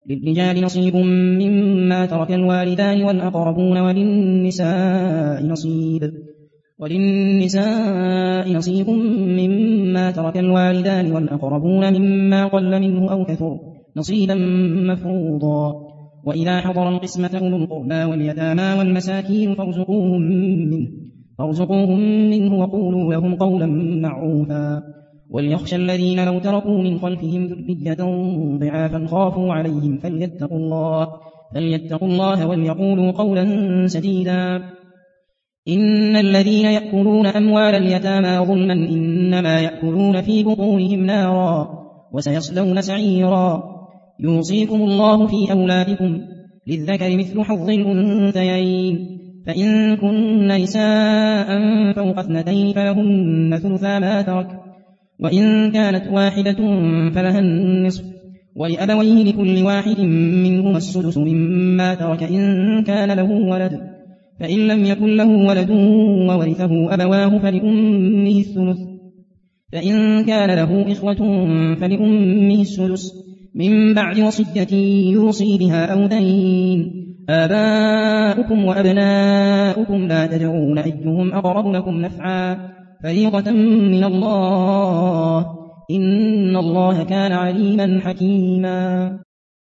للرجال نصيب مما ترك الوالدان والأقربون وللنساء نصيب مما ترك الوالدان والأقربون مما قل منه أو كثر نصيبا مفروضا. وإذا حضر القسمة أولو القربى واليتامى والمساكين فارزقوهم منه وقولوا لهم قولا معروفا. وليخشى الذين لو تركوا من خلفهم ذرية ضعافا خافوا عليهم فليتقوا الله وليقولوا قولا سديدا. إن الذين يأكلون أموال اليتامى ظلما إنما يأكلون في بطونهم نارا وسيصلون سعيرا. يوصيكم الله في أولادكم للذكر مثل حظ الأنثيين، فإن كن نساء فوق 2 فلهن ثلثا ما ترك، وإن كانت واحدة فلها النصف، ولأبويه لكل واحد منهما السدس مما ترك إن كان له ولد، فإن لم يكن له ولد وورثه أبواه فلأمه الثلث، فإن كان له إخوة فلأمه السدس من بعد وصية يوصي بها أو دين. آباؤكم وأبناؤكم لا تدرون أيهم أقرب لكم نفعا فريضة من الله إن الله كان عليما حكيما.